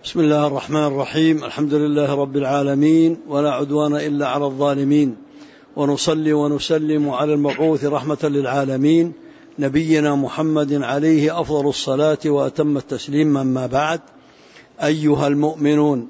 بسم الله الرحمن الرحيم. الحمد لله رب العالمين، ولا عدوان إلا على الظالمين، ونصلي ونسلم على المبعوث رحمة للعالمين نبينا محمد عليه أفضل الصلاة وأتم التسليم. أما بعد، أيها المؤمنون،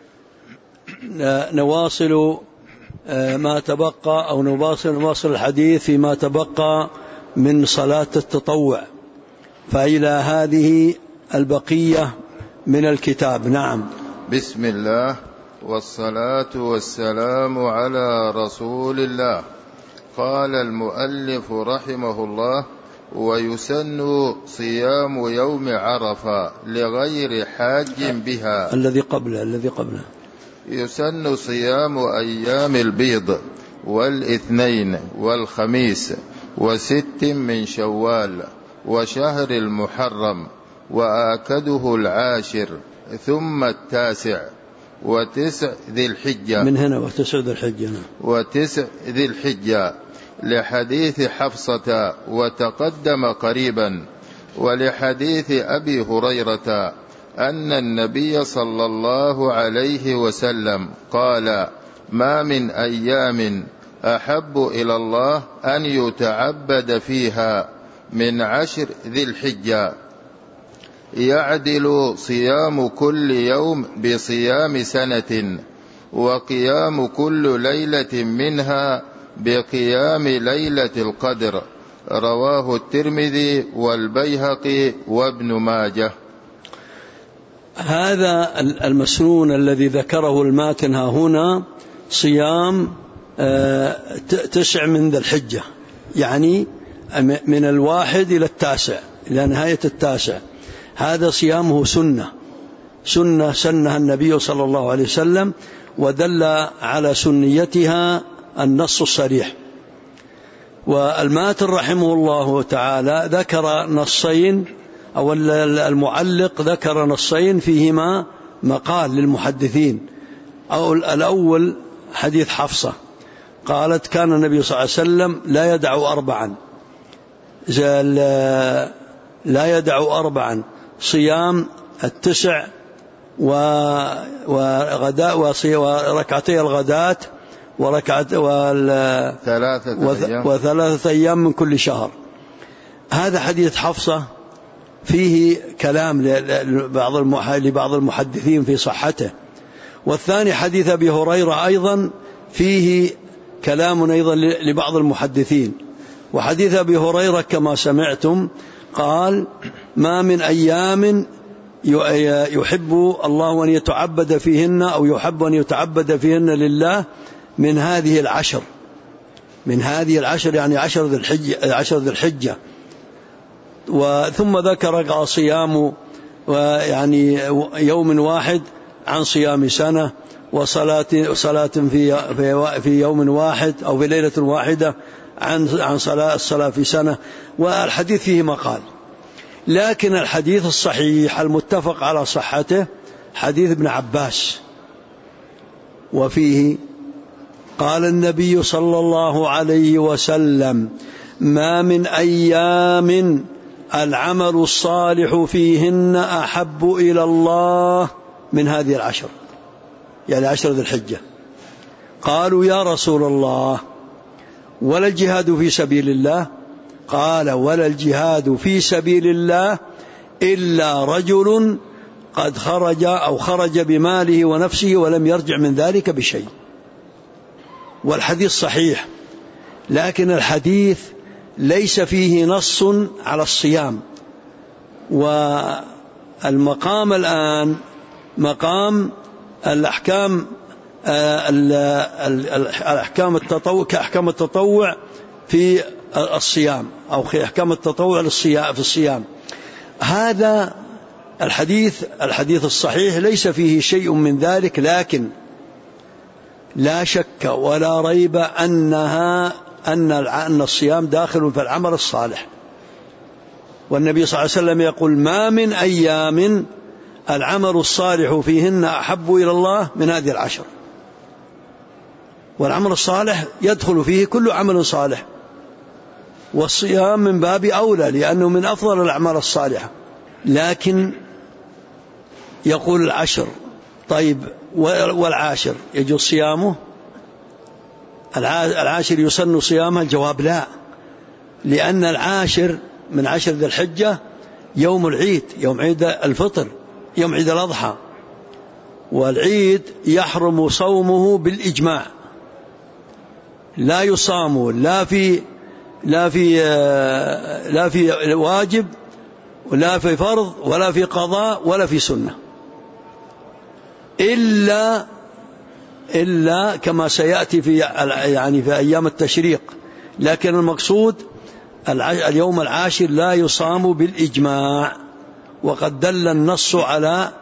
نواصل ما تبقى أو نواصل الحديث فيما تبقى من صلاة التطوع، فإلى هذه البقية من الكتاب. نعم. بسم الله والصلاة والسلام على رسول الله. قال المؤلف رحمه الله: ويسن صيام يوم عرفة لغير حاج بها. الذي قبله يسن صيام أيام البيض والاثنين والخميس وست من شوال وشهر المحرم، وآكده العاشر ثم التاسع وتسع ذي الحجة. من هنا وتسع ذي الحجة لحديث حفصة وتقدم قريبا، ولحديث أبي هريرة أن النبي صلى الله عليه وسلم قال: ما من أيام أحب إلى الله أن يتعبد فيها من 10 ذي الحجة، يعدل صيام كل يوم بصيام سنة، وقيام كل ليلة منها بقيام ليلة القدر. رواه الترمذي والبيهقي وابن ماجه. هذا المسنون الذي ذكره الماتن هنا صيام 9 من ذي الحجة، يعني من 1 إلى 9 إلى نهاية 9. هذا صيامه سنة النبي صلى الله عليه وسلم، ودل على سنيتها النص الصريح. والماتن رحمه الله تعالى ذكر نصين، أو المعلق ذكر نصين فيهما مقال للمحدثين. أو الأول حديث حفصة قالت: كان النبي صلى الله عليه وسلم لا يدع 4 صيام 9 وركعتي الغداة وثلاثة أيام من كل شهر. هذا حديث حفصة فيه كلام لبعض المحدثين في صحته. والثاني حديث أبي هريرة أيضا فيه كلام أيضا لبعض المحدثين. وحديث أبي هريرة كما سمعتم قال: ما من أيام يحب الله أن يتعبد فيهن، أو يحب أن يتعبد فيهن لله من هذه العشر، يعني 10 ذي الحجة. وثم ذكر صيام يعني يوم واحد عن صيام سنة، وصلاة في يوم واحد أو في ليلة واحدة عن الصلاة في سنة. والحديث فيه مقال، لكن الحديث الصحيح المتفق على صحته حديث ابن عباس، وفيه قال النبي صلى الله عليه وسلم: ما من أيام العمل الصالح فيهن أحب إلى الله من هذه 10، يعني 10 ذي الحجة. قالوا: يا رسول الله، ولا الجهاد في سبيل الله؟ قال: ولا الجهاد في سبيل الله إلا رجل قد خرج بماله ونفسه ولم يرجع من ذلك بشيء. والحديث صحيح، لكن الحديث ليس فيه نص على الصيام. والمقام الآن مقام الأحكام كأحكام التطوع في الصيام، أو أحكام التطوع في الصيام. هذا الحديث الصحيح ليس فيه شيء من ذلك، لكن لا شك ولا ريب أن الصيام داخل في العمل الصالح. والنبي صلى الله عليه وسلم يقول: ما من أيام العمل الصالح فيهن أحب إلى الله من هذه 10. والعمل الصالح يدخل فيه كل عمل صالح، والصيام من باب أولى لأنه من أفضل الأعمال الصالحة. لكن يقول العشر. طيب والعاشر يجوز صيامه؟ العاشر يسن صيامه؟ الجواب لا، لأن العاشر من عشر ذي الحجة يوم العيد، يوم عيد الفطر، يوم عيد الأضحى، والعيد يحرم صومه بالإجماع، لا يصام لا في واجب ولا في فرض ولا في قضاء ولا في سنة، إلا كما سيأتي في أيام التشريق. لكن المقصود اليوم العاشر لا يصام بالإجماع، وقد دل النص على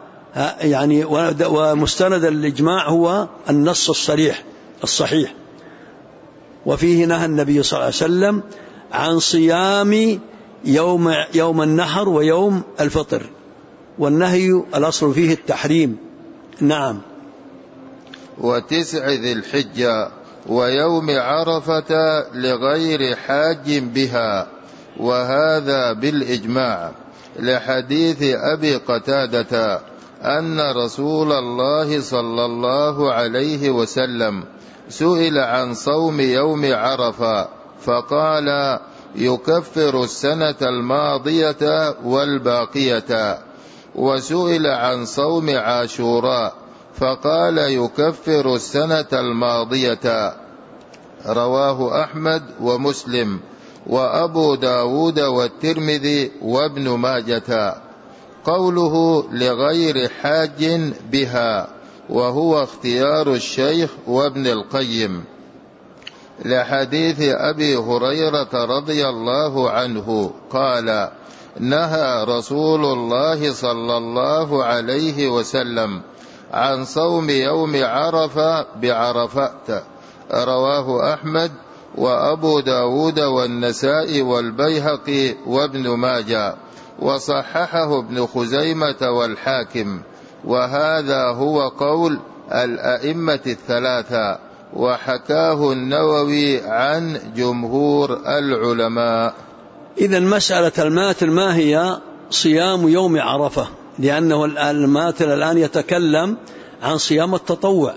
ومستند الإجماع هو النص الصحيح. وفيه نهى النبي صلى الله عليه وسلم عن صيام يوم النحر ويوم الفطر، والنهي الأصل فيه التحريم. نعم. وتسع ذي الحجة ويوم عرفة لغير حاج بها، وهذا بالإجماع، لحديث أبي قتادة أن رسول الله صلى الله عليه وسلم سئل عن صوم يوم عرفة فقال يكفر السنة الماضية والباقية، وسئل عن صوم عاشوراء فقال يكفر السنة الماضية. رواه أحمد ومسلم وأبو داود والترمذي وابن ماجة. قوله لغير حاج بها وهو اختيار الشيخ وابن القيم، لحديث أبي هريرة رضي الله عنه قال نهى رسول الله صلى الله عليه وسلم عن صوم يوم عرفة بعرفات. رواه أحمد وأبو داود والنسائي والبيهقي وابن ماجة، وصححه ابن خزيمة والحاكم، وهذا هو قول الأئمة الثلاثة، وحكاه النووي عن جمهور العلماء. إذن مسألة الماتل ما هي صيام يوم عرفة؟ لأنه الماتل الآن يتكلم عن صيام التطوع،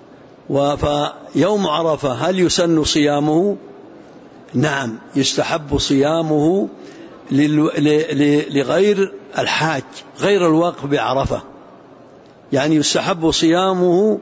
فيوم عرفة هل يسن صيامه؟ نعم، يستحب صيامه لغير الحاج، غير الواقف بعرفة، يعني يستحب صيامه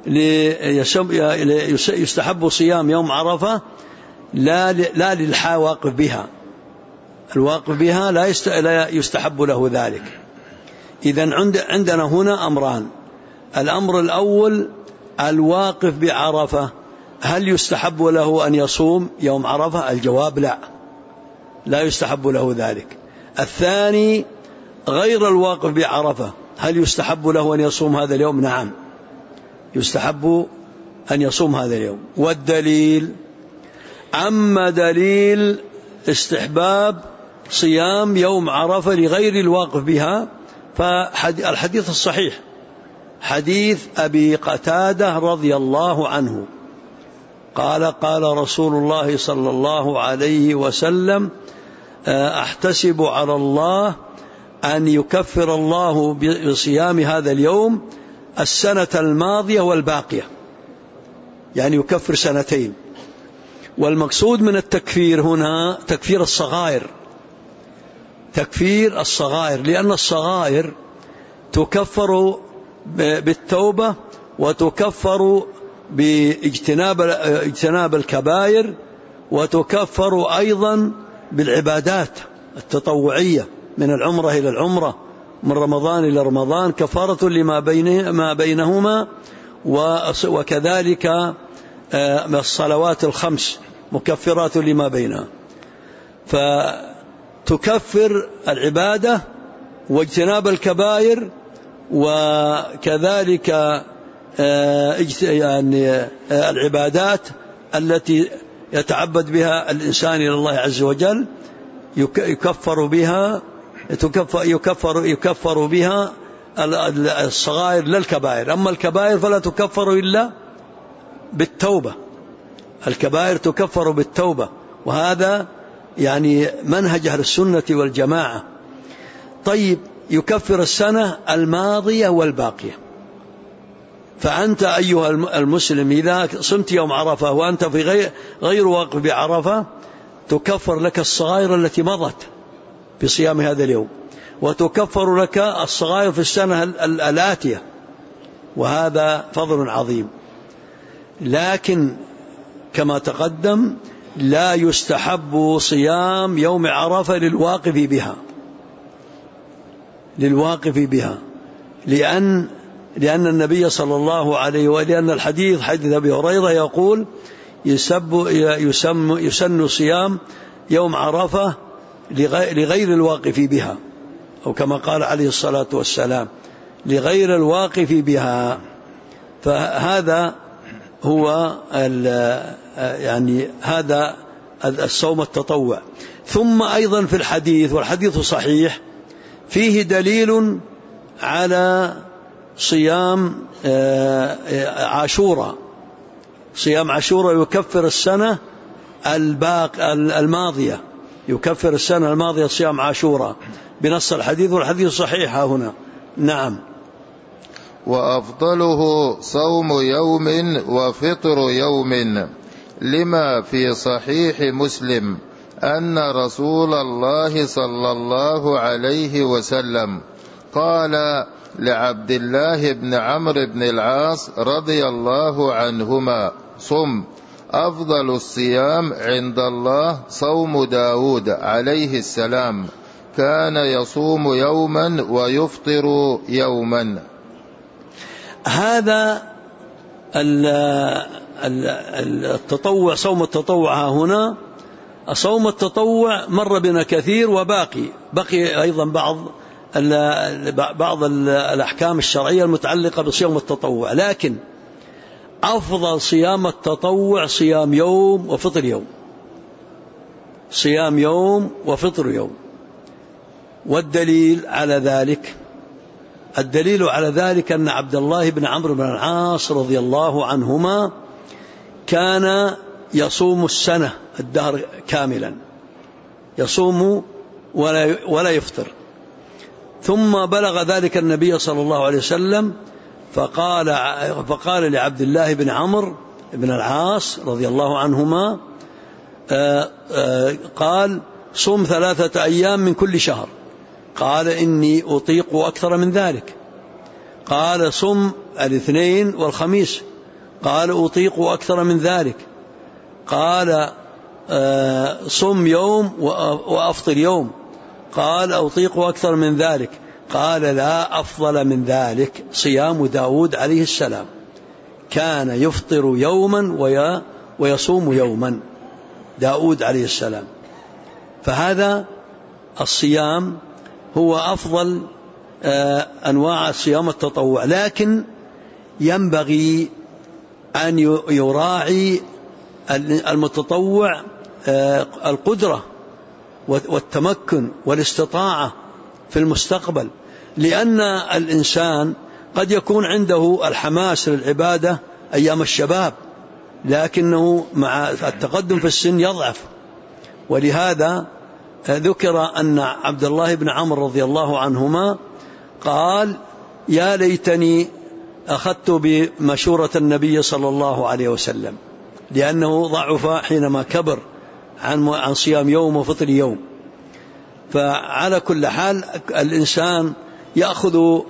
يستحب صيام يوم عرفة لا للواقف بها، الواقف بها لا يستحب له ذلك. إذن عندنا هنا أمران. الأمر الأول الواقف بعرفة هل يستحب له أن يصوم يوم عرفة؟ الجواب لا يستحب له ذلك. الثاني غير الواقف بعرفة هل يستحب له أن يصوم هذا اليوم؟ نعم، يستحب أن يصوم هذا اليوم. والدليل، أما دليل استحباب صيام يوم عرفة لغير الواقف بها فالحديث الصحيح حديث أبي قتادة رضي الله عنه قال رسول الله صلى الله عليه وسلم أحتسب على الله أن يكفر الله بصيام هذا اليوم السنة الماضية والباقية، يعني يكفر سنتين. والمقصود من التكفير هنا تكفير الصغائر، لأن الصغائر تكفر بالتوبة وتكفر باجتناب الكبائر، وتكفر أيضا بالعبادات التطوعية من العمرة إلى العمرة، من رمضان إلى رمضان، كفارة لما بينهما، وكذلك الصلوات الخمس مكفرات لما بينها. فتكفر العبادة واجتناب الكبائر، وكذلك يعني العبادات التي يتعبد بها الإنسان إلى الله عز وجل يكفر بها الصغائر لا الكبائر. أما الكبائر فلا تكفر إلا بالتوبة، الكبائر تكفر بالتوبة، وهذا يعني منهج أهل السنة والجماعة. طيب، يكفر السنة الماضية والباقية. فأنت أيها المسلم إذا صمت يوم عرفة وأنت في غير واقف بعرفة تكفر لك الصغائر التي مضت بصيام هذا اليوم، وتكفر لك الصغائر في السنة الآتية، وهذا فضل عظيم. لكن كما تقدم لا يستحب صيام يوم عرفة للواقف بها لأن النبي صلى الله عليه ولأن الحديث حديث أبي هريرة يقول يسن صيام يوم عرفة لغير الواقف بها، أو كما قال عليه الصلاة والسلام لغير الواقف بها. فهذا هو يعني هذا الصوم التطوع. ثم أيضا في الحديث، والحديث صحيح، فيه دليل على صيام عاشوراء. صيام عاشوراء يكفر السنة الماضية، يكفر السنة الماضية صيام عاشوراء بنص الحديث، والحديث صحيح هنا. نعم. وأفضله صوم يوم وفطر يوم، لما في صحيح مسلم أن رسول الله صلى الله عليه وسلم قال لعبد الله بن عمرو بن العاص رضي الله عنهما: صم، أفضل الصيام عند الله صوم داود عليه السلام، كان يصوم يوما ويفطر يوما. هذا التطوع، صوم التطوع هنا، صوم التطوع مر بنا كثير، بقي أيضا بعض الأحكام الشرعية المتعلقة بصيام التطوع. لكن أفضل صيام التطوع صيام يوم وفطر يوم، صيام يوم وفطر يوم. والدليل على ذلك أن عبد الله بن عمرو بن العاص رضي الله عنهما كان يصوم السنة الدهر كاملا، يصوم ولا يفطر. ثم بلغ ذلك النبي صلى الله عليه وسلم فقال لعبد الله بن عمرو بن العاص رضي الله عنهما قال: صم 3 أيام من كل شهر. قال: إني أطيق أكثر من ذلك. قال: صم الاثنين والخميس. قال: أطيق أكثر من ذلك. قال: صم يوم وأفطر يوم. قال: أطيق أكثر من ذلك. قال: لا أفضل من ذلك صيام داود عليه السلام، كان يفطر يوما ويصوم يوما، داود عليه السلام. فهذا الصيام هو أفضل أنواع صيام التطوع. لكن ينبغي أن يراعي المتطوع القدرة والتمكن والاستطاعة في المستقبل، لأن الإنسان قد يكون عنده الحماس للعبادة أيام الشباب، لكنه مع التقدم في السن يضعف. ولهذا ذكر أن عبد الله بن عمرو رضي الله عنهما قال: يا ليتني أخذت بمشورة النبي صلى الله عليه وسلم، لأنه ضعف حينما كبر عن صيام يوم وفطر يوم. فعلى كل حال الإنسان يأخذ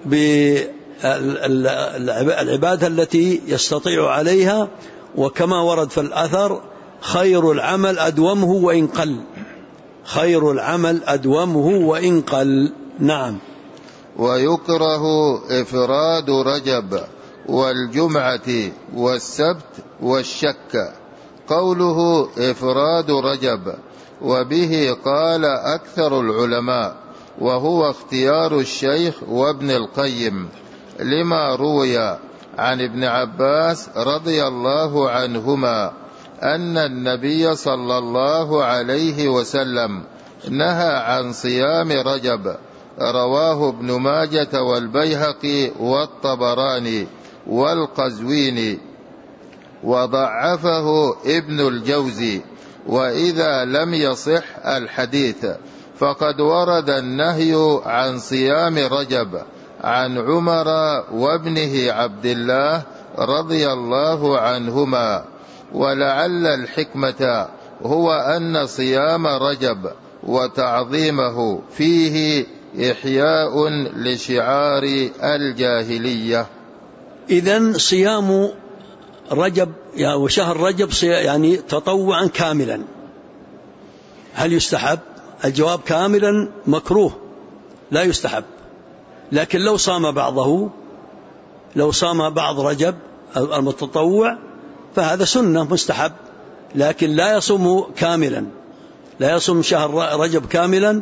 بالعبادة التي يستطيع عليها، وكما ورد في الأثر: خير العمل أدومه وإن قل، خير العمل أدومه وإن قل. نعم. ويكره إفراد رجب والجمعة والسبت والشك. قوله إفراد رجب وبه قال أكثر العلماء، وهو اختيار الشيخ وابن القيم، لما روي عن ابن عباس رضي الله عنهما أن النبي صلى الله عليه وسلم نهى عن صيام رجب، رواه ابن ماجة والبيهقي والطبراني والقزويني، وضعفه ابن الجوزي. وإذا لم يصح الحديث فقد ورد النهي عن صيام رجب عن عمر وابنه عبد الله رضي الله عنهما، ولعل الحكمة هو أن صيام رجب وتعظيمه فيه إحياء لشعار الجاهلية. إذن صيام رجب وشهر رجب يعني تطوعا كاملا، هل يستحب؟ الجواب كاملا مكروه لا يستحب، لكن لو صام بعضه، لو صام بعض رجب المتطوع فهذا سنة مستحب، لكن لا يصوم كاملا، لا يصوم شهر رجب كاملا.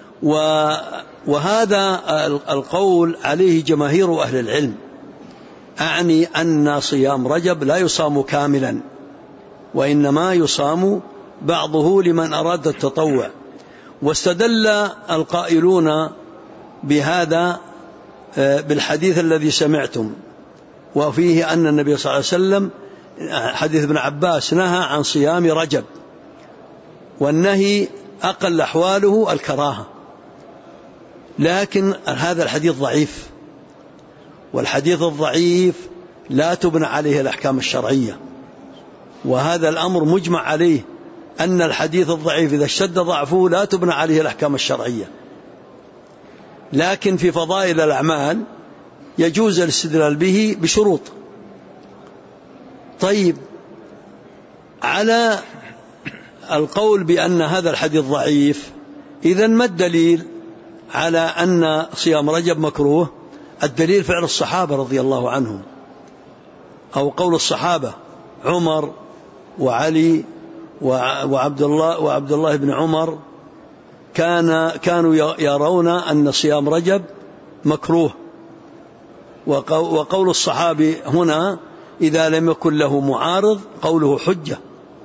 وهذا القول عليه جماهير أهل العلم، أعني أن صيام رجب لا يصام كاملا، وإنما يصام بعضه لمن أراد التطوع. واستدل القائلون بهذا بالحديث الذي سمعتم، وفيه أن النبي صلى الله عليه وسلم حديث ابن عباس نهى عن صيام رجب، والنهي أقل أحواله الكراهة، لكن هذا الحديث ضعيف، والحديث الضعيف لا تبنى عليه الأحكام الشرعية، وهذا الأمر مجمع عليه، أن الحديث الضعيف إذا اشتد ضعفه لا تبنى عليه الأحكام الشرعية. لكن في فضائل الأعمال يجوز الاستدلال به بشروط. طيب، على القول بأن هذا الحديث ضعيف، إذن ما الدليل على أن صيام رجب مكروه؟ الدليل فعل الصحابة رضي الله عنهم، أو قول الصحابة عمر وعلي وعبد الله بن عمر كانوا يرون أن صيام رجب مكروه. وقول الصحابي هنا إذا لم يكن له معارض قوله حجة.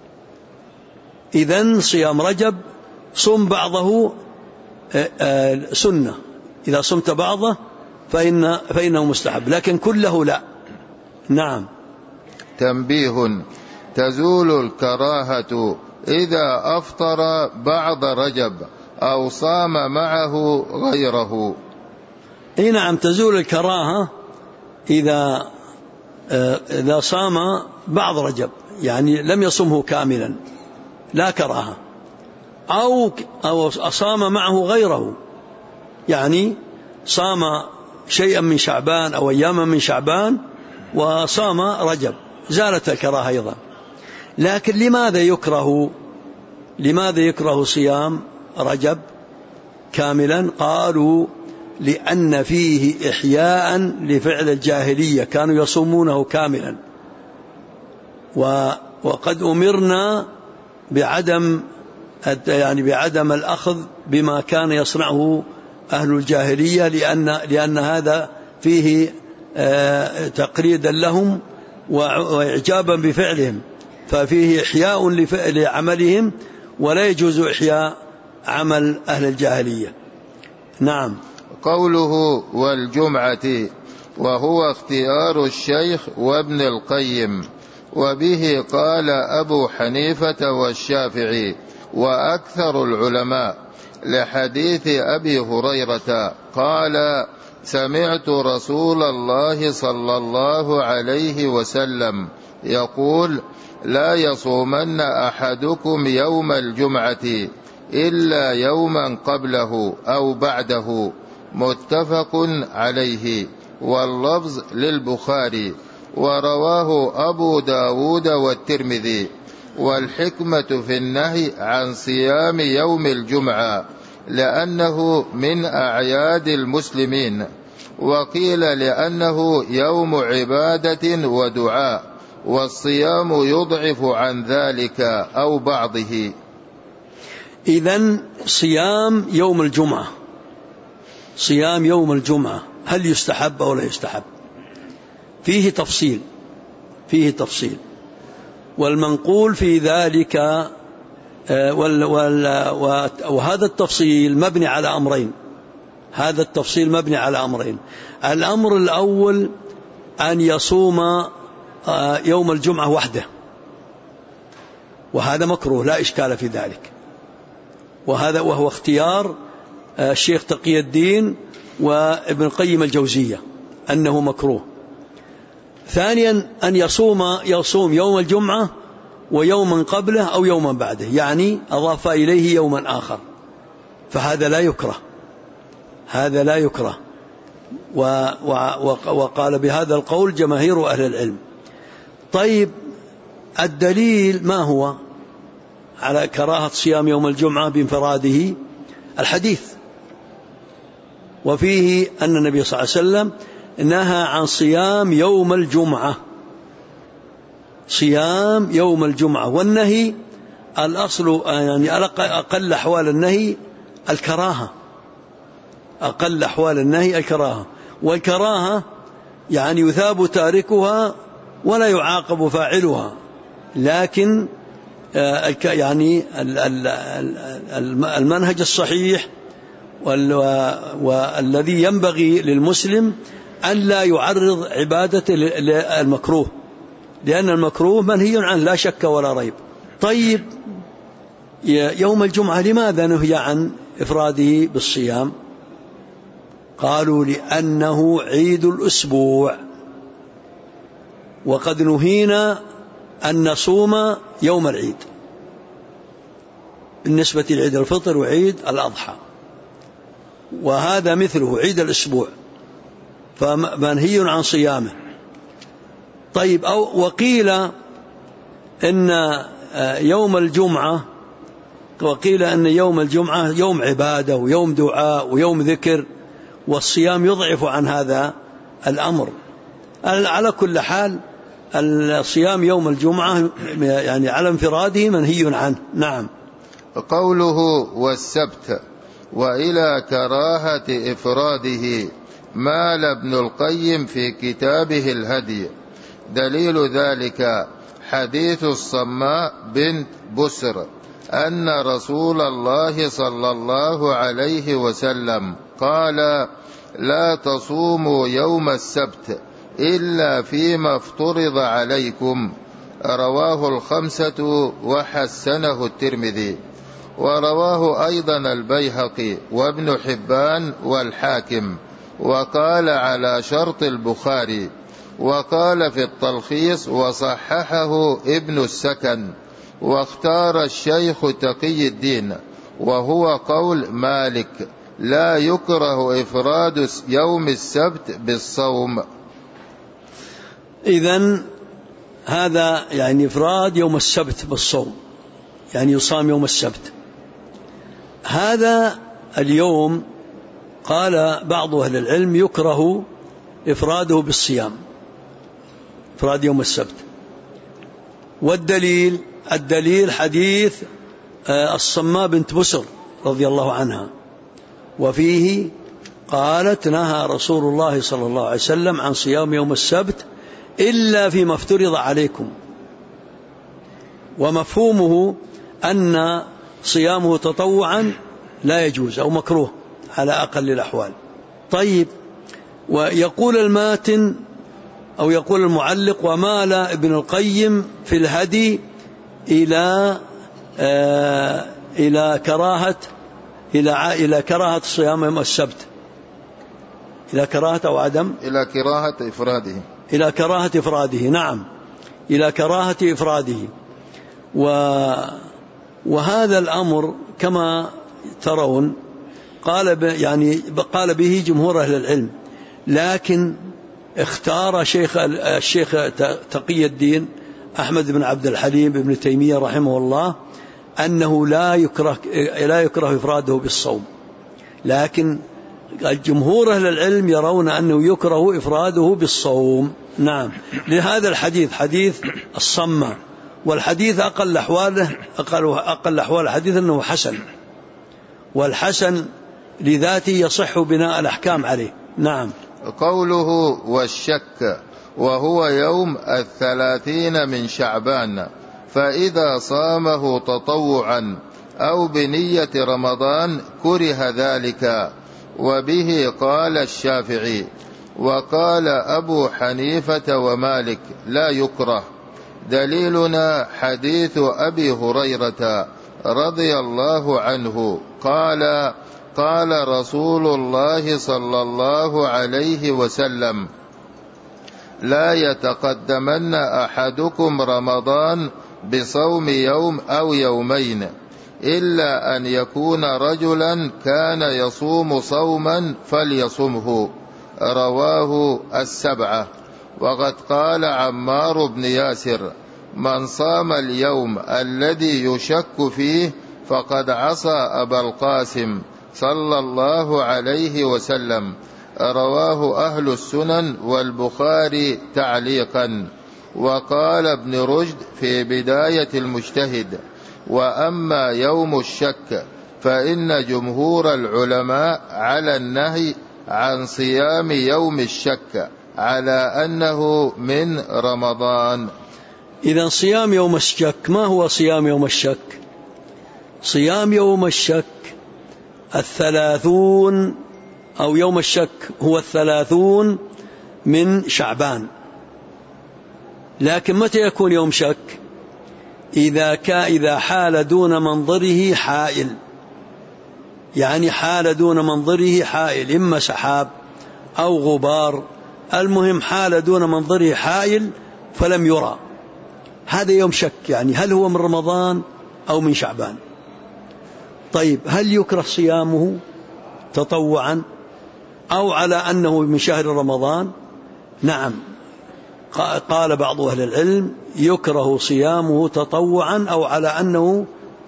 إذن صيام رجب صم بعضه سنة، إذا صمت بعضه فإنه مستحب، لكن كله لا. نعم. تنبيه: تزول الكراهة إذا أفطر بعض رجب أو صام معه غيره. أي نعم، تزول الكراهة إذا صام بعض رجب، يعني لم يصمه كاملا لا كراهة، أو صام معه غيره، يعني صام شيئا من شعبان أو أياما من شعبان وصام رجب، زالت الكراهة أيضا. لكن لماذا يكره صيام رجب كاملا؟ قالوا لأن فيه إحياء لفعل الجاهلية، كانوا يصومونه كاملا، وقد أمرنا بعدم الأخذ بما كان يصنعه أهل الجاهلية، لأن هذا فيه تقليدا لهم وإعجابا بفعلهم، ففيه إحياء لعملهم، ولا يجوز إحياء عمل أهل الجاهلية. نعم. قوله والجمعة، وهو اختيار الشيخ وابن القيم، وبه قال أبو حنيفة والشافعي وأكثر العلماء، لحديث أبي هريرة قال: سمعت رسول الله صلى الله عليه وسلم يقول: لا يصومن أحدكم يوم الجمعة إلا يوما قبله أو بعده. متفق عليه، واللفظ للبخاري، ورواه أبو داود والترمذي. والحكمة في النهي عن صيام يوم الجمعة لأنه من أعياد المسلمين، وقيل لأنه يوم عبادة ودعاء، والصيام يضعف عن ذلك أو بعضه. إذن صيام يوم الجمعة هل يستحب أو لا يستحب؟ فيه تفصيل، والمنقول في ذلك وهذا التفصيل مبني على أمرين. الأمر الأول أن يصوم يوم الجمعة وحده، وهذا مكروه لا إشكال في ذلك، وهو اختيار الشيخ تقي الدين وابن القيم الجوزية أنه مكروه. ثانيا أن يصوم يوم الجمعة ويوما قبله أو يوما بعده، يعني أضاف إليه يوما آخر، فهذا لا يكره، هذا لا يكره. وقال بهذا القول جماهير أهل العلم. طيب الدليل ما هو على كراهة صيام يوم الجمعة بانفراده؟ الحديث، وفيه أن النبي صلى الله عليه وسلم نهى عن صيام يوم الجمعة، صيام يوم الجمعة. والنهي الأصل يعني أقل أحوال النهي الكراهة، أقل أحوال النهي الكراهة، والكراهة يعني يثاب تاركها ولا يعاقب فاعلها، لكن يعني المنهج الصحيح والذي ينبغي للمسلم أن لا يعرض عبادته للمكروه، لأن المكروه منهي عنه لا شك ولا ريب. طيب يوم الجمعة لماذا نهي عن إفراده بالصيام؟ قالوا لأنه عيد الأسبوع، وقد نهينا أن نصوم يوم العيد بالنسبة لعيد الفطر وعيد الأضحى، وهذا مثله عيد الأسبوع، فمنهي عن صيامه. طيب وقيل إن يوم الجمعة يوم عبادة ويوم دعاء ويوم ذكر، والصيام يضعف عن هذا الأمر. على كل حال الصيام يوم الجمعة يعني على انفراده منهي عنه. نعم. قوله والسبت وإلى كراهة إفراده مال ابن القيم في كتابه الهدي. دليل ذلك حديث الصماء بنت بسر أن رسول الله صلى الله عليه وسلم قال: لا تصوموا يوم السبت إلا فيما افترض عليكم. رواه الخمسة وحسنه الترمذي، ورواه أيضا البيهقي وابن حبان والحاكم، وقال على شرط البخاري، وقال في التلخيص وصححه ابن السكن، واختار الشيخ تقي الدين وهو قول مالك: لا يكره إفراد يوم السبت بالصوم. إذن هذا يعني إفراد يوم السبت بالصوم، يعني يصام يوم السبت. هذا اليوم قال بعض أهل العلم يكره إفراده بالصيام، إفراد يوم السبت. والدليل حديث الصماء بنت بسر رضي الله عنها، وفيه قالت: نهى رسول الله صلى الله عليه وسلم عن صيام يوم السبت إلا فيما افترض عليكم. ومفهومه أن صيامه تطوعا لا يجوز أو مكروه على أقل الأحوال. طيب، ويقول الماتن أو يقول المعلق: ومال ابن القيم في الهدي إلى كراهة صيام يوم السبت، إلى كراهة أو عدم، إلى كراهة إفراده، إلى كراهة إفراده. نعم، إلى كراهة إفراده. وهذا الأمر كما ترون قال به جمهور أهل العلم، لكن اختار الشيخ تقي الدين أحمد بن عبد الحليم بن تيمية رحمه الله أنه لا يكره إفراده بالصوم، لكن الجمهور أهل العلم يرون أنه يكره إفراده بالصوم. نعم، لهذا الحديث حديث الصمة، والحديث أقل أحوال الحديث أنه حسن، والحسن لذاته يصح بناء الأحكام عليه. نعم. قوله والشك وهو يوم 30 من شعبان، فإذا صامه تطوعا أو بنية رمضان كره ذلك، وبه قال الشافعي، وقال أبو حنيفة ومالك لا يكره. دليلنا حديث أبي هريرة رضي الله عنه قال: قال رسول الله صلى الله عليه وسلم: لا يتقدمن أحدكم رمضان بصوم يوم أو يومين إلا أن يكون رجلا كان يصوم صوما فليصمه. رواه السبعة. وقد قال عمار بن ياسر: من صام اليوم الذي يشك فيه فقد عصى أبا القاسم صلى الله عليه وسلم. رواه أهل السنن والبخاري تعليقا. وقال ابن رشد في بداية المجتهد: وأما يوم الشك فإن جمهور العلماء على النهي عن صيام يوم الشك على أنه من رمضان. إذن صيام يوم الشك، ما هو صيام يوم الشك؟ صيام يوم الشك 30 أو يوم الشك هو 30 من شعبان. لكن متى يكون يوم شك؟ إذا حال دون منظره حائل، يعني حال دون منظره حائل، إما سحاب أو غبار، المهم حال دون منظره حائل فلم يرى، هذا يوم شك. يعني هل هو من رمضان أو من شعبان؟ طيب، هل يكره صيامه تطوعا أو على أنه من شهر رمضان؟ نعم، قال بعض أهل العلم: يكره صيامه تطوعا أو على أنه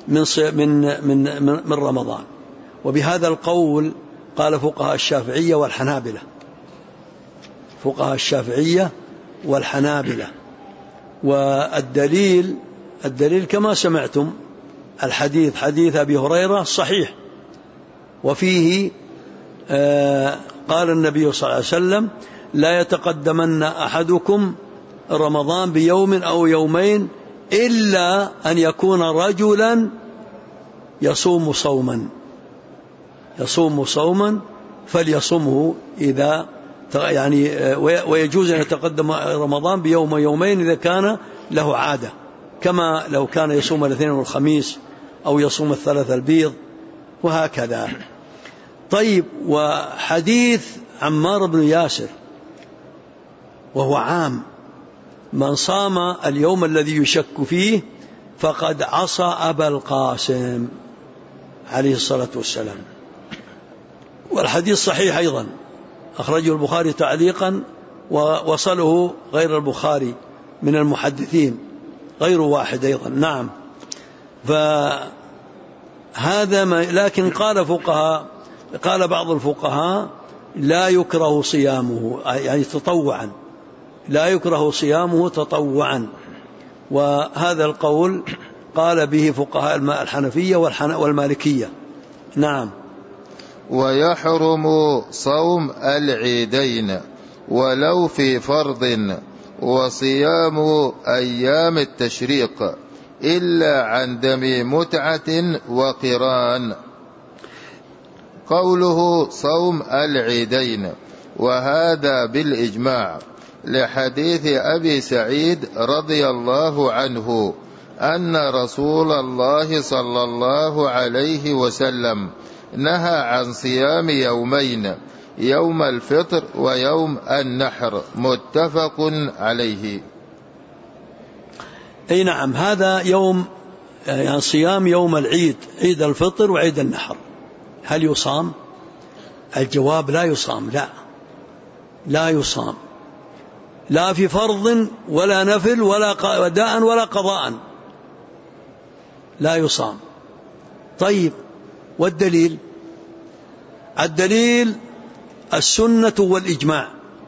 من رمضان. وبهذا القول قال فقهاء الشافعية والحنابلة، فقهاء الشافعية والحنابلة. والدليل كما سمعتم الحديث، حديث أبي هريرة صحيح، وفيه قال النبي صلى الله عليه وسلم: لا يتقدمن أحدكم رمضان بيوم أو يومين إلا أن يكون رجلا يصوم صوما فليصمه إذا يعني، ويجوز أن يتقدم رمضان بيوم يومين إذا كان له عادة، كما لو كان يصوم الاثنين والخميس أو يصوم الثلاث البيض وهكذا. طيب، وحديث عمار بن ياسر وهو عام: من صام اليوم الذي يشك فيه فقد عصى أبا القاسم عليه الصلاة والسلام. والحديث صحيح أيضا، أخرجه البخاري تعليقا ووصله غير البخاري من المحدثين، غير واحد أيضا. نعم، فهذا لكن قال بعض الفقهاء: لا يكره صيامه، يعني تطوعا، لا يكره صيامه تطوعا. وهذا القول قال به فقهاء الحنفية والمالكية. نعم. ويحرم صوم العيدين ولو في فرض، وصيام أيام التشريق إلا عن دم متعة وقران. قوله صوم العيدين، وهذا بالإجماع، لحديث أبي سعيد رضي الله عنه أن رسول الله صلى الله عليه وسلم نهى عن صيام يومين، يوم الفطر ويوم النحر، متفق عليه. أي نعم، هذا يوم يعني صيام يوم العيد، عيد الفطر وعيد النحر. هل يصام؟ الجواب: لا يصام، لا يصام، لا في فرض ولا نفل ولا وداء ولا قضاء، لا يصام. طيب، والدليل؟ الدليل السنة والإجماع.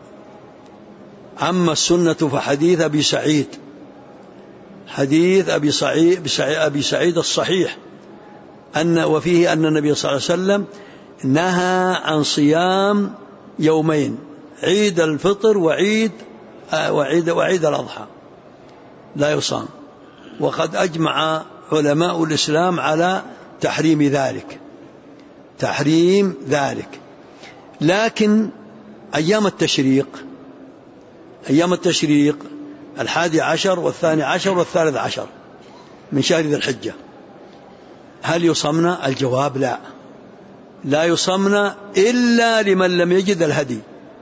أما السنة فحديث أبي سعيد، حديث أبي سعيد الصحيح، وفيه أن النبي صلى الله عليه وسلم نهى عن صيام يومين، عيد الفطر وعيد الأضحى، لا يصام. وقد أجمع علماء الإسلام على تحريم ذلك. لكن أيام التشريق 11 و12 و13 من شهر ذي الحجة، هل يصمن؟ الجواب لا، لا يصمن إلا لمن لم يجد الهدي.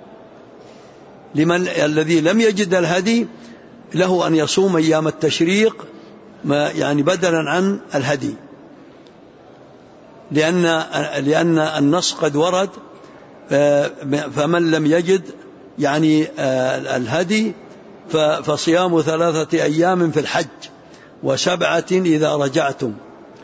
الذي لم يجد الهدي له أن يصوم أيام التشريق يعني بدلا عن الهدي، لأن النص قد ورد فمن لم يجد يعني الهدي فصيام 3 أيام في الحج و7 إذا رجعتم،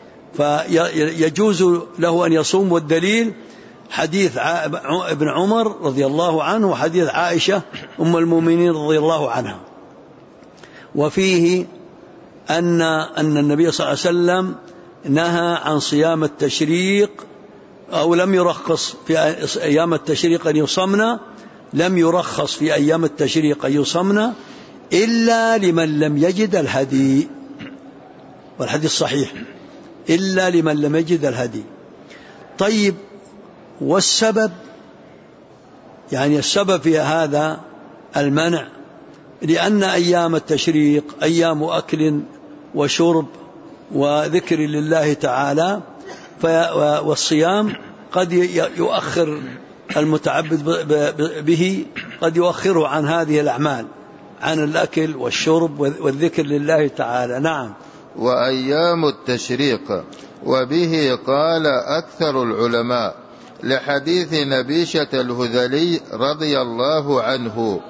فيجوز له أن يصوم. والدليل حديث ابن عمر رضي الله عنه وحديث عائشة أم المؤمنين رضي الله عنها، وفيه أن النبي صلى الله عليه وسلم نهى عن صيام التشريق، أو لم يرخص في أيام التشريق أن يصمنا، لم يرخص في أيام التشريق أن يصمنا إلا لمن لم يجد الهدي، والحديث صحيح، إلا لمن لم يجد الهدي. طيب، والسبب؟ يعني السبب في هذا المنع لأن أيام التشريق أيام أكل وشرب وذكر لله تعالى، والصيام قد يؤخر المتعبد به، قد يؤخره عن هذه الأعمال، عن الأكل والشرب والذكر لله تعالى. نعم. وأيام التشريق، وبه قال أكثر العلماء لحديث نبيشة الهذلي رضي الله عنه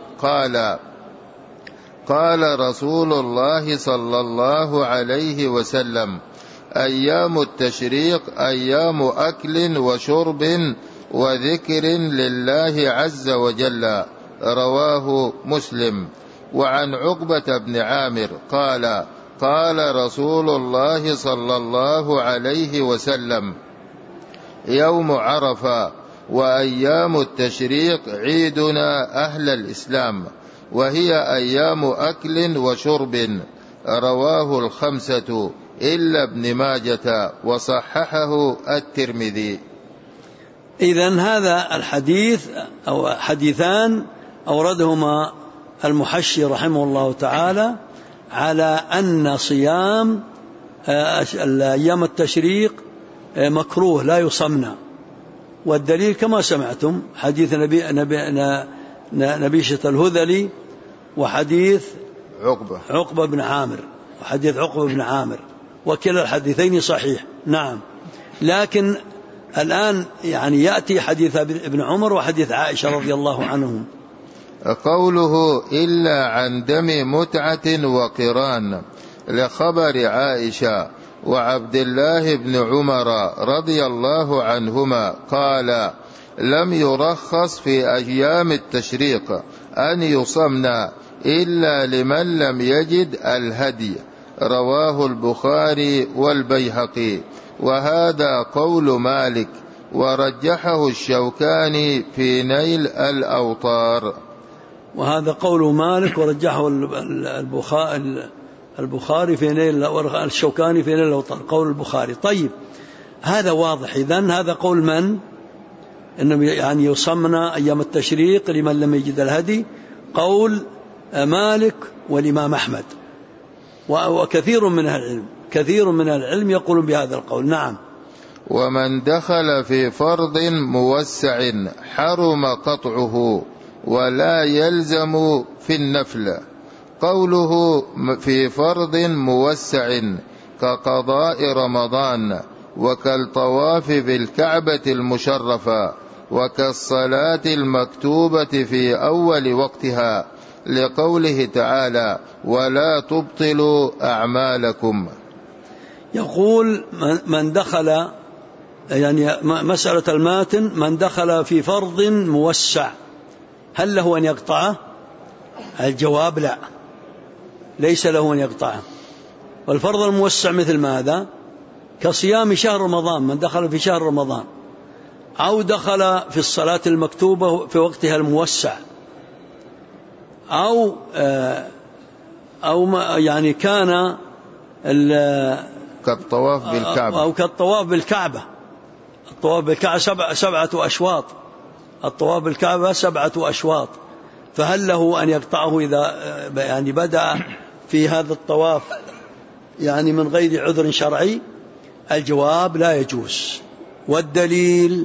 قال رسول الله صلى الله عليه وسلم: أيام التشريق أيام أكل وشرب وذكر لله عز وجل، رواه مسلم. وعن عقبة بن عامر قال رسول الله صلى الله عليه وسلم: يوم عرفة وأيام التشريق عيدنا أهل الإسلام، وهي أيام أكل وشرب، رواه 5 إلا ابن ماجة وصححه الترمذي. إذن هذا الحديث أو حديثان أوردهما المحشي رحمه الله تعالى على أن صيام أيام التشريق مكروه لا يصمنا، والدليل كما سمعتم حديث نبيشة الهذلي وحديث عقبة بن عامر وحديث عقبة بن عامر، وكلا الحديثين صحيح. نعم. لكن الآن يعني يأتي حديث ابن عمر وحديث عائشة رضي الله عنهم. قوله إلا عن دم متعة وقران، لخبر عائشة وعبد الله بن عمر رضي الله عنهما قال: لم يرخص في أيام التشريق أن يصمنا إلا لمن لم يجد الهدي، رواه البخاري والبيهقي. وهذا قول مالك، ورجحه الشوكاني في نيل الأوطار. وهذا قول مالك ورجحه البخاري في نيل، الشوكاني في نيل الأوطار، قول البخاري. طيب، هذا واضح. إذن هذا قول من؟ إنه يعني يصمنا أيام التشريق لمن لم يجد الهدي، قول مالك والإمام أحمد وكثير من العلم يقولون بهذا القول. نعم. ومن دخل في فرض موسع حرم قطعه ولا يلزم في النفل. قوله في فرض موسع كقضاء رمضان، وكالطواف بالكعبة المشرفة، وكالصلاة المكتوبة في أول وقتها، لقوله تعالى: ولا تبطلوا أعمالكم. يقول من دخل، يعني مسألة الماتن، من دخل في فرض موسع هل له أن يقطعه؟ الجواب لا، ليس له أن يقطعه. والفرض الموسع مثل ماذا؟ كصيام شهر رمضان، من دخل في شهر رمضان، أو دخل في الصلاة المكتوبة في وقتها الموسع، أو يعني كان كالطواف بالكعبة، أو كالطواف بالكعبة. الطواف بالكعبة 7 أشواط، الطواف بالكعبة 7 أشواط، فهل له أن يقطعه إذا يعني بدأ في هذا الطواف يعني من غير عذر شرعي؟ الجواب لا يجوز. والدليل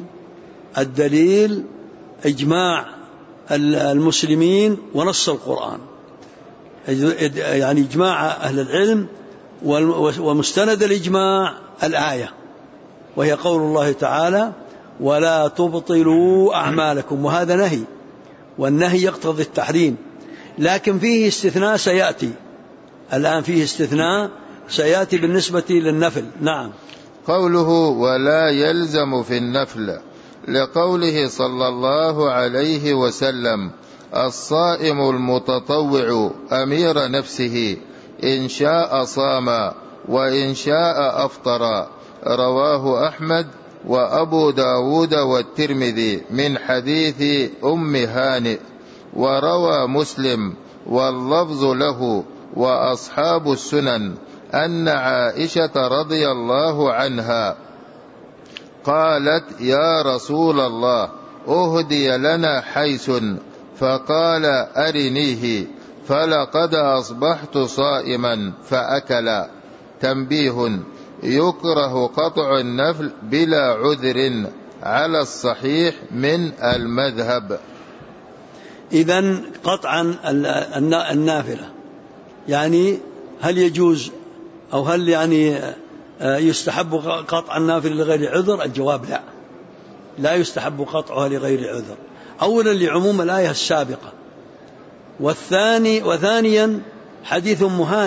إجماع المسلمين ونص القرآن، يعني إجماع أهل العلم، ومستند الإجماع الآية، وهي قول الله تعالى: ولا تبطلوا أعمالكم. وهذا نهي، والنهي يقتضي التحريم، لكن فيه استثناء سيأتي الآن، فيه استثناء سيأتي بالنسبة للنفل. نعم. قوله ولا يلزم في النفل، لقوله صلى الله عليه وسلم: الصائم المتطوع أمير نفسه، إن شاء صام وإن شاء أفطر. رواه أحمد وأبو داود والترمذي من حديث أم هانئ، وروى مسلم واللفظ له وأصحاب السنن أن عائشة رضي الله عنها قالت: يا رسول الله، أهدي لنا حيث، فقال: أرنيه، فلقد أصبحت صائما فأكل. تنبيه: يكره قطع النفل بلا عذر على الصحيح من المذهب. إذن قطعا النافلة، يعني هل يجوز أو هل يعني يستحب قطع النافلة لغير عذر؟ الجواب لا، لا يستحب قطعها لغير عذر، أولا لعموم الآية السابقة، وثانيا حديث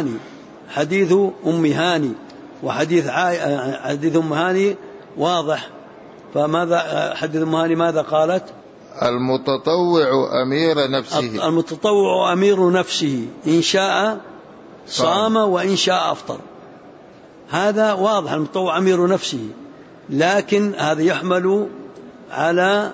أم هاني، وحديث أم هاني واضح. فماذا حديث أم هاني ماذا قالت؟ المتطوع أمير نفسه، المتطوع أمير نفسه، إن شاء صام وإن شاء أفطر. هذا واضح، المتطوع أمير نفسه، لكن هذا يحمل على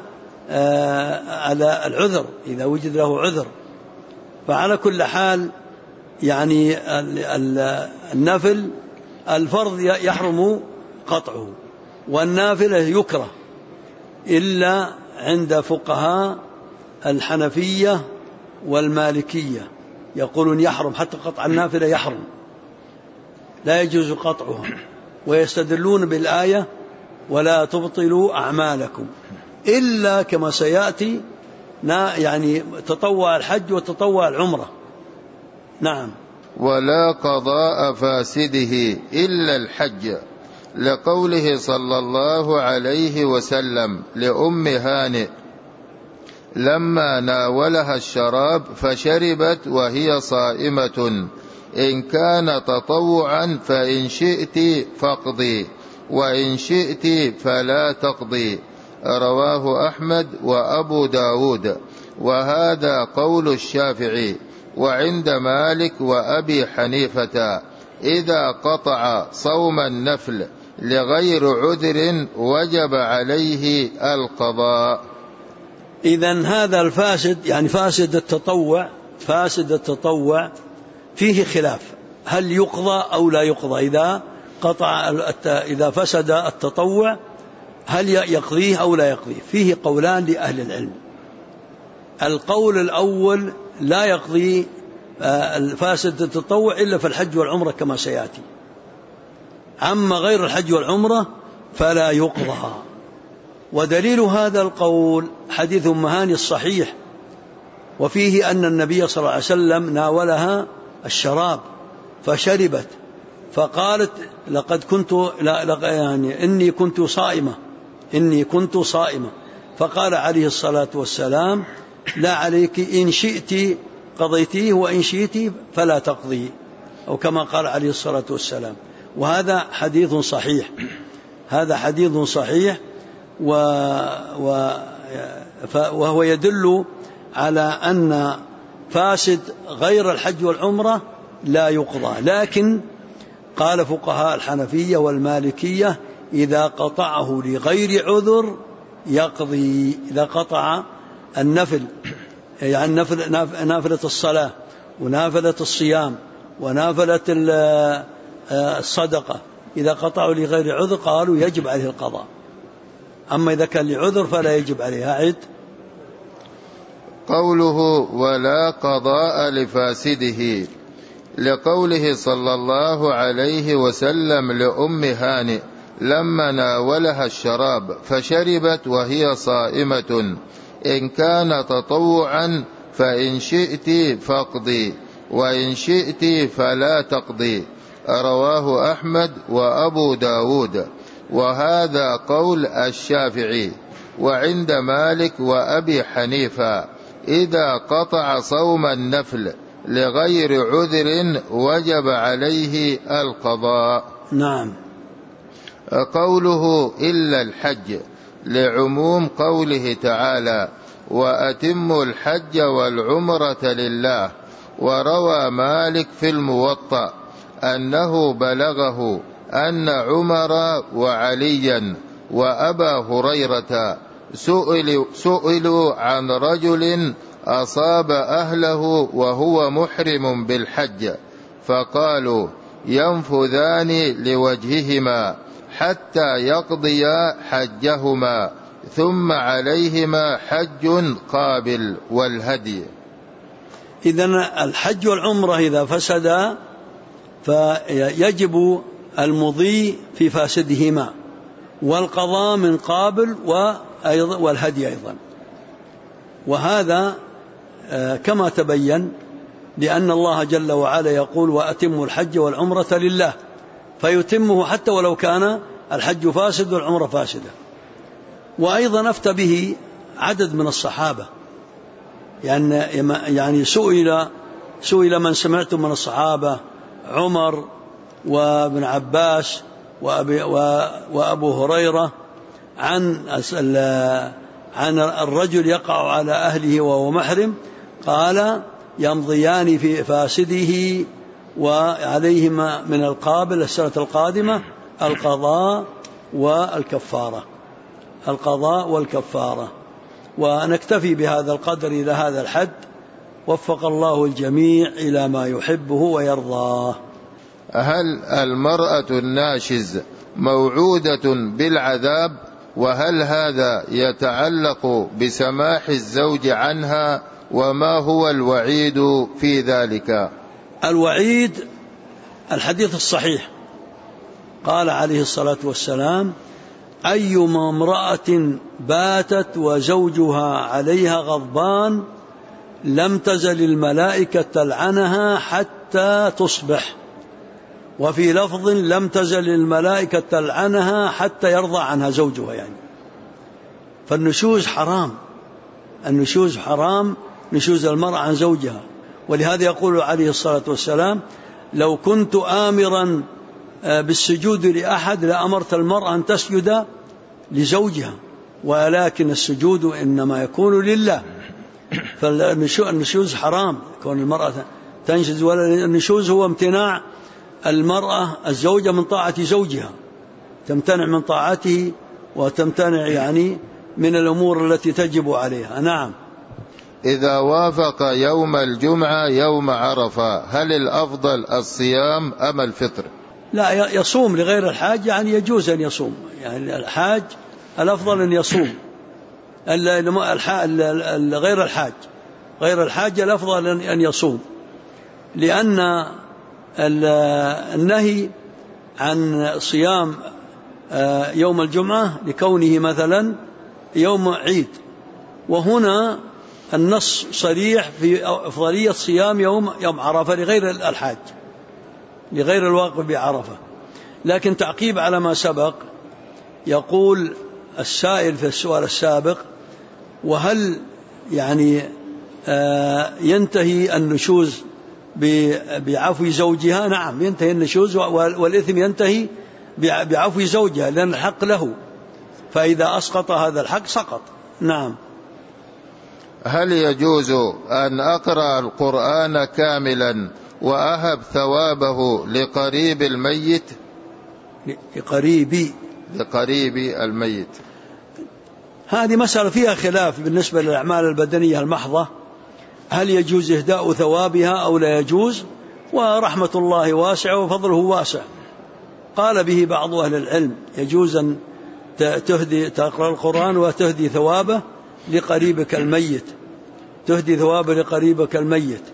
العذر إذا وجد له عذر. فعلى كل حال يعني النفل، الفرض يحرم قطعه، والنافلة يكره، إلا عند فقهاء الحنفية والمالكية يقولون يحرم، حتى قطع النافلة يحرم، لا يجوز قطعها، ويستدلون بالآية: ولا تبطلوا أعمالكم، إلا كما سيأتي يعني تطوع الحج وتطوع العمرة. نعم. ولا قضاء فاسده إلا الحج، لقوله صلى الله عليه وسلم لأم هانئ لما ناولها الشراب فشربت وهي صائمة: إن كان تطوعا فإن شئت فاقضي، وإن شئت فلا تقضي. رواه أحمد وأبو داود، وهذا قول الشافعي. وعند مالك وأبي حنيفة إذا قطع صوم النفل لغير عذر وجب عليه القضاء. إذن هذا الفاسد، يعني فاسد التطوع فيه خلاف، هل يقضى أو لا يقضى؟ إذا فسد التطوع هل يقضيه أو لا يقضيه؟ فيه قولان لأهل العلم. القول الأول: لا يقضي الفاسد التطوع إلا في الحج والعمرة كما سيأتي، أما غير الحج والعمرة فلا يقضى. ودليل هذا القول حديث أم هاني الصحيح، وفيه أن النبي صلى الله عليه وسلم ناولها الشراب فشربت، فقالت: إني كنت صائمة. فقال عليه الصلاة والسلام: لا عليك، إن شئت قضيتيه وإن شئت فلا تقضي، أو كما قال عليه الصلاة والسلام. وهذا حديث صحيح، وهو يدل على أن فاسد غير الحج والعمرة لا يقضى. لكن قال فقهاء الحنفية والمالكية: إذا قطعه لغير عذر يقضي. إذا قطع النفل، يعني نافلة الصلاة ونافلة الصيام ونافلة الصدقة، إذا قطعوا لغير عذر قالوا يجب عليه القضاء، أما إذا كان لعذر فلا يجب عليه. أعد. قوله ولا قضاء لفاسده، لقوله صلى الله عليه وسلم لأم هانئ لما ناولها الشراب فشربت وهي صائمة، إن كان تطوعا فإن شئت فاقضي وإن شئت فلا تقضي. رواه أحمد وأبو داود، وهذا قول الشافعي. وعند مالك وأبي حنيفة إذا قطع صوم النفل لغير عذر وجب عليه القضاء. نعم. قوله إلا الحج لعموم قوله تعالى وأتموا الحج والعمرة لله. وروى مالك في الموطأ أنه بلغه أن عمر وعليا وأبا هريرة سئلوا عن رجل أصاب أهله وهو محرم بالحج، فقالوا ينفذان لوجههما حتى يقضيا حجهما ثم عليهما حج قابل والهدي. إذن الحج والعمرة إذا فسدا فيجب المضي في فاسدهما والقضاء من قابل والهدي أيضا. وهذا كما تبين لأن الله جل وعلا يقول وأتموا الحج والعمرة لله، فيتمه حتى ولو كان الحج فاسد والعمرة فاسدة. وأيضا أفتى به عدد من الصحابة، يعني سئل من سمعتم من الصحابة عمر وابن عباس وأبو هريرة عن الرجل يقع على أهله وهو محرم، قال يمضيان في فاسده وعليهما من القابل السنة القادمة القضاء والكفارة. ونكتفي بهذا القدر إلى هذا الحد، وفق الله الجميع إلى ما يحبه ويرضاه. هل المرأة الناشز موعودة بالعذاب؟ وهل هذا يتعلق بسماح الزوج عنها؟ وما هو الوعيد في ذلك؟ الوعيد الحديث الصحيح قال عليه الصلاة والسلام أيما امرأة باتت وزوجها عليها غضبان لم تزل الملائكة تلعنها حتى تصبح، وفي لفظ لم تزل الملائكة تلعنها حتى يرضى عنها زوجها. يعني فالنشوز حرام، النشوز حرام، نشوز المرأة عن زوجها. ولهذا يقول عليه الصلاة والسلام لو كنت آمرا بالسجود لأحد لأمرت المرأة أن تسجد لزوجها، ولكن السجود إنما يكون لله. فالنشوز حرام، كون المرأة تنشز، والنشوز هو امتناع المرأة الزوجة من طاعة زوجها، تمتنع من طاعته وتمتنع يعني من الأمور التي تجب عليها. نعم. إذا وافق يوم الجمعة يوم عرفة هل الأفضل الصيام أم الفطر؟ لا، يصوم لغير الحاج، يعني يجوز أن يصوم، يعني الحاج الأفضل أن يصوم، غير الحاج الأفضل أن يصوم، لأن النهي عن صيام يوم الجمعة لكونه مثلا يوم عيد، وهنا النص صريح في أفضلية صيام يوم عرفة لغير الحاج، لغير الواقف بعرفة. لكن تعقيب على ما سبق، يقول السائل في السؤال السابق وهل يعني ينتهي النشوز بعفو زوجها؟ نعم، ينتهي النشوز والإثم ينتهي بعفو زوجها، لأن الحق له، فإذا أسقط هذا الحق سقط. نعم. هل يجوز أن أقرأ القرآن كاملا وأهب ثوابه لقريب الميت؟ لقريب الميت، هذه مسألة فيها خلاف بالنسبة للأعمال البدنية المحضة، هل يجوز إهداء ثوابها أو لا يجوز؟ ورحمة الله واسعة وفضله واسع. قال به بعض أهل العلم يجوز أن تقرأ القرآن وتهدي ثوابه لقريبك الميت، تهدي ثوابه لقريبك الميت،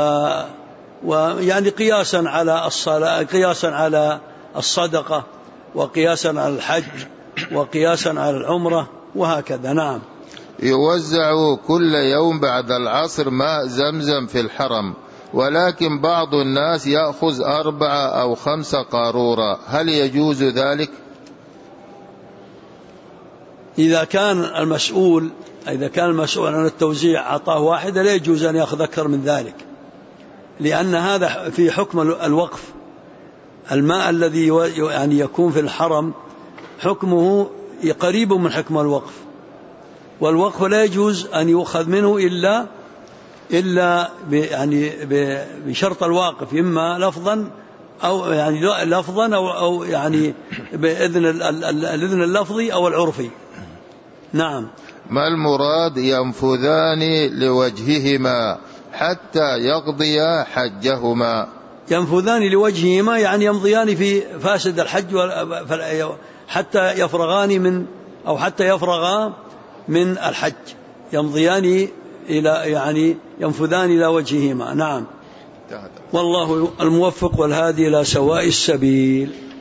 ويعني قياسا على الصلاة، قياسا على الصدقة وقياسا على الحج وقياسا على العمرة وهكذا. نعم. يوزع كل يوم بعد العصر ماء زمزم في الحرم، ولكن بعض الناس يأخذ 4 أو 5 قارورة، هل يجوز ذلك؟ إذا كان المسؤول عن التوزيع أعطاه واحدة لا يجوز أن يأخذ أكثر من ذلك، لأن هذا في حكم الوقف. الماء الذي يعني يكون في الحرم حكمه قريب من حكم الوقف، والوقف لا يجوز أن يؤخذ منه إلا يعني بشرط الواقف، إما لفظا أو يعني الإذن اللفظي أو العرفي. نعم. ما المراد ينفذان لوجههما حتى يقضيا حجهما؟ ينفذان لوجههما يعني يمضيان في فاسد الحج حتى يفرغا من الحج، يمضيان يعني ينفذان إلى وجههما. نعم. والله الموفق والهادي إلى سواء السبيل.